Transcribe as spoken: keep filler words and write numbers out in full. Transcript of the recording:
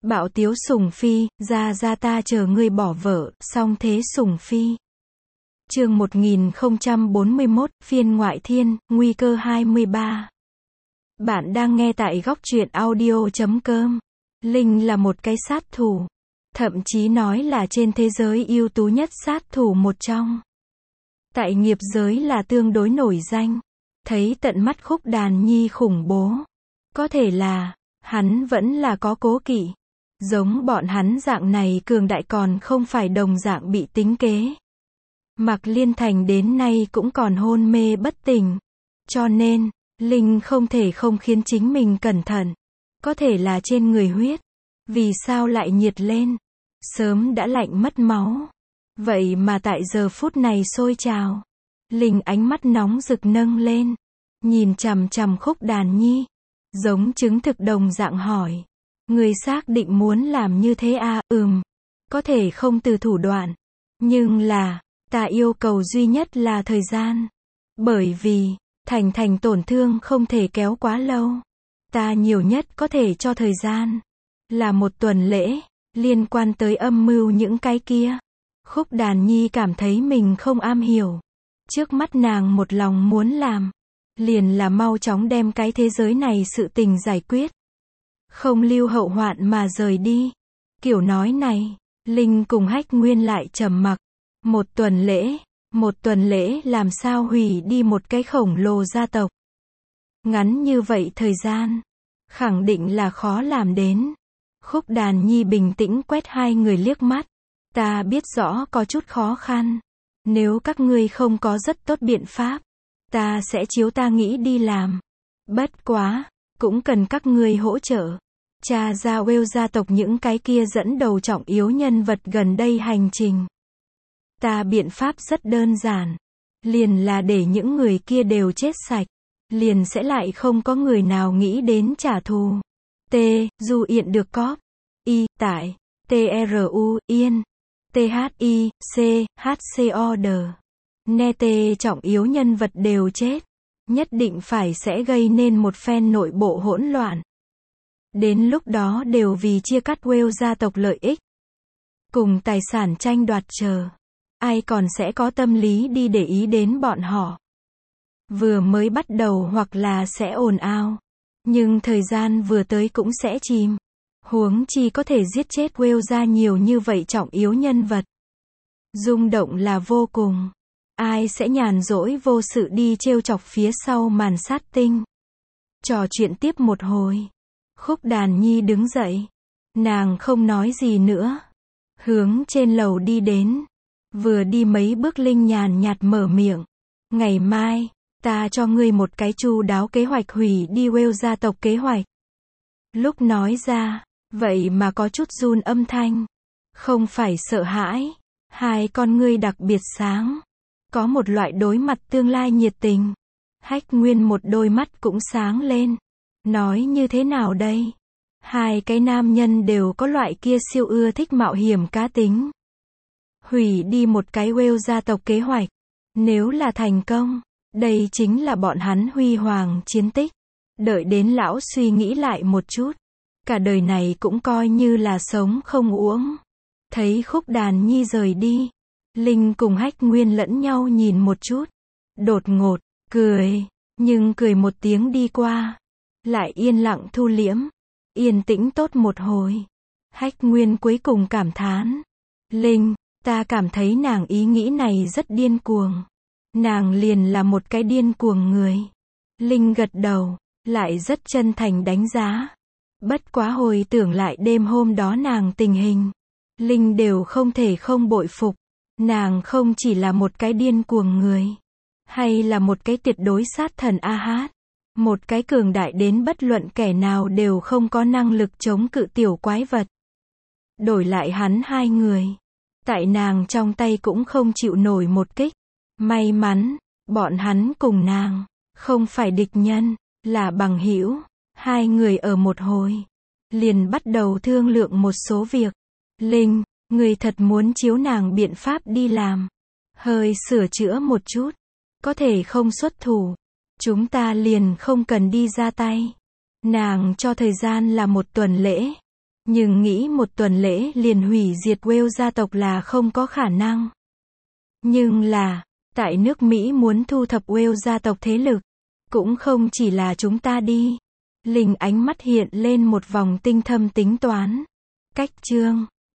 Bạo tiếu Sùng Phi, ra ra ta chờ ngươi bỏ vợ, song thế Sùng Phi. Chương một nghìn không trăm bốn mươi mốt, phiên ngoại thiên, nguy cơ hai mươi ba. Bạn đang nghe tại góc truyện audio chấm com. Linh là một cái sát thủ. Thậm chí nói là trên thế giới ưu tú nhất sát thủ một trong. Tại nghiệp giới là tương đối nổi danh. Thấy tận mắt Khúc Đàn Nhi khủng bố. Có thể là, hắn vẫn là có cố kỵ. Giống bọn hắn dạng này cường đại còn không phải đồng dạng bị tính kế. Mạc Liên Thành đến nay cũng còn hôn mê bất tỉnh. Cho nên, Linh không thể không khiến chính mình cẩn thận. Có thể là trên người huyết. Vì sao lại nhiệt lên? Sớm đã lạnh mất máu. Vậy mà tại giờ phút này sôi trào. Linh ánh mắt nóng rực nâng lên. Nhìn chằm chằm Khúc Đàn Nhi. Giống chứng thực đồng dạng hỏi. Người xác định muốn làm như thế à? Ừm. Có thể không từ thủ đoạn. Nhưng là, ta yêu cầu duy nhất là thời gian. Bởi vì, Thành Thành tổn thương không thể kéo quá lâu. Ta nhiều nhất có thể cho thời gian. Là một tuần lễ. Liên quan tới âm mưu những cái kia. Khúc Đàn Nhi cảm thấy mình không am hiểu. Trước mắt nàng một lòng muốn làm. Liền là mau chóng đem cái thế giới này sự tình giải quyết. Không lưu hậu hoạn mà rời đi. Kiểu nói này, Linh cùng Hách Nguyên lại trầm mặc. Một tuần lễ, một tuần lễ làm sao hủy đi một cái khổng lồ gia tộc. Ngắn như vậy thời gian, khẳng định là khó làm đến. Khúc Đàn Nhi bình tĩnh quét hai người liếc mắt. Ta biết rõ có chút khó khăn. Nếu các ngươi không có rất tốt biện pháp, ta sẽ chiếu ta nghĩ đi làm. Bất quá, cũng cần các ngươi hỗ trợ. Cha ra Wales gia tộc những cái kia dẫn đầu trọng yếu nhân vật gần đây hành trình. Ta biện pháp rất đơn giản. Liền là để những người kia đều chết sạch. Liền sẽ lại không có người nào nghĩ đến trả thù. T. Du Yên được cóp. Y. Tại. T R U. Yên. T H I. C. H C O D. Nghe T trọng yếu nhân vật đều chết. Nhất định phải sẽ gây nên một phen nội bộ hỗn loạn. Đến lúc đó đều vì chia cắt Wales gia tộc lợi ích. Cùng tài sản tranh đoạt chờ. Ai còn sẽ có tâm lý đi để ý đến bọn họ. Vừa mới bắt đầu hoặc là sẽ ồn ào. Nhưng thời gian vừa tới cũng sẽ chìm. Huống chi có thể giết chết Wales gia nhiều như vậy trọng yếu nhân vật. Rung động là vô cùng. Ai sẽ nhàn rỗi vô sự đi trêu chọc phía sau màn sát tinh. Trò chuyện tiếp một hồi. Khúc Đàn Nhi đứng dậy. Nàng không nói gì nữa. Hướng trên lầu đi đến. Vừa đi mấy bước Linh nhàn nhạt mở miệng. Ngày mai, ta cho ngươi một cái chu đáo kế hoạch hủy đi Wales gia tộc kế hoạch. Lúc nói ra, vậy mà có chút run âm thanh. Không phải sợ hãi. Hai con ngươi đặc biệt sáng. Có một loại đối mặt tương lai nhiệt tình. Hách Nguyên một đôi mắt cũng sáng lên. Nói như thế nào đây? Hai cái nam nhân đều có loại kia siêu ưa thích mạo hiểm cá tính. Hủy đi một cái Wales gia tộc kế hoạch. Nếu là thành công, đây chính là bọn hắn huy hoàng chiến tích. Đợi đến lão suy nghĩ lại một chút. Cả đời này cũng coi như là sống không uổng. Thấy Khúc Đàn Nhi rời đi. Linh cùng Hách Nguyên lẫn nhau nhìn một chút. Đột ngột, cười. Nhưng cười một tiếng đi qua. Lại yên lặng thu liễm. Yên tĩnh tốt một hồi. Hách Nguyên cuối cùng cảm thán. Linh, ta cảm thấy nàng ý nghĩ này rất điên cuồng. Nàng liền là một cái điên cuồng người. Linh gật đầu. Lại rất chân thành đánh giá. Bất quá hồi tưởng lại đêm hôm đó nàng tình hình. Linh đều không thể không bội phục. Nàng không chỉ là một cái điên cuồng người. Hay là một cái tuyệt đối sát thần a hát. Một cái cường đại đến bất luận kẻ nào đều không có năng lực chống cự tiểu quái vật. Đổi lại hắn hai người. Tại nàng trong tay cũng không chịu nổi một kích. May mắn, bọn hắn cùng nàng. Không phải địch nhân, là bằng hữu. Hai người ở một hồi. Liền bắt đầu thương lượng một số việc. Linh, người thật muốn chiếu nàng biện pháp đi làm. Hơi sửa chữa một chút. Có thể không xuất thủ. Chúng ta liền không cần đi ra tay. Nàng cho thời gian là một tuần lễ. Nhưng nghĩ một tuần lễ liền hủy diệt Wales gia tộc là không có khả năng. Nhưng là, tại nước Mỹ muốn thu thập Wales gia tộc thế lực, cũng không chỉ là chúng ta đi. Linh ánh mắt hiện lên một vòng tinh thâm tính toán. Cách chương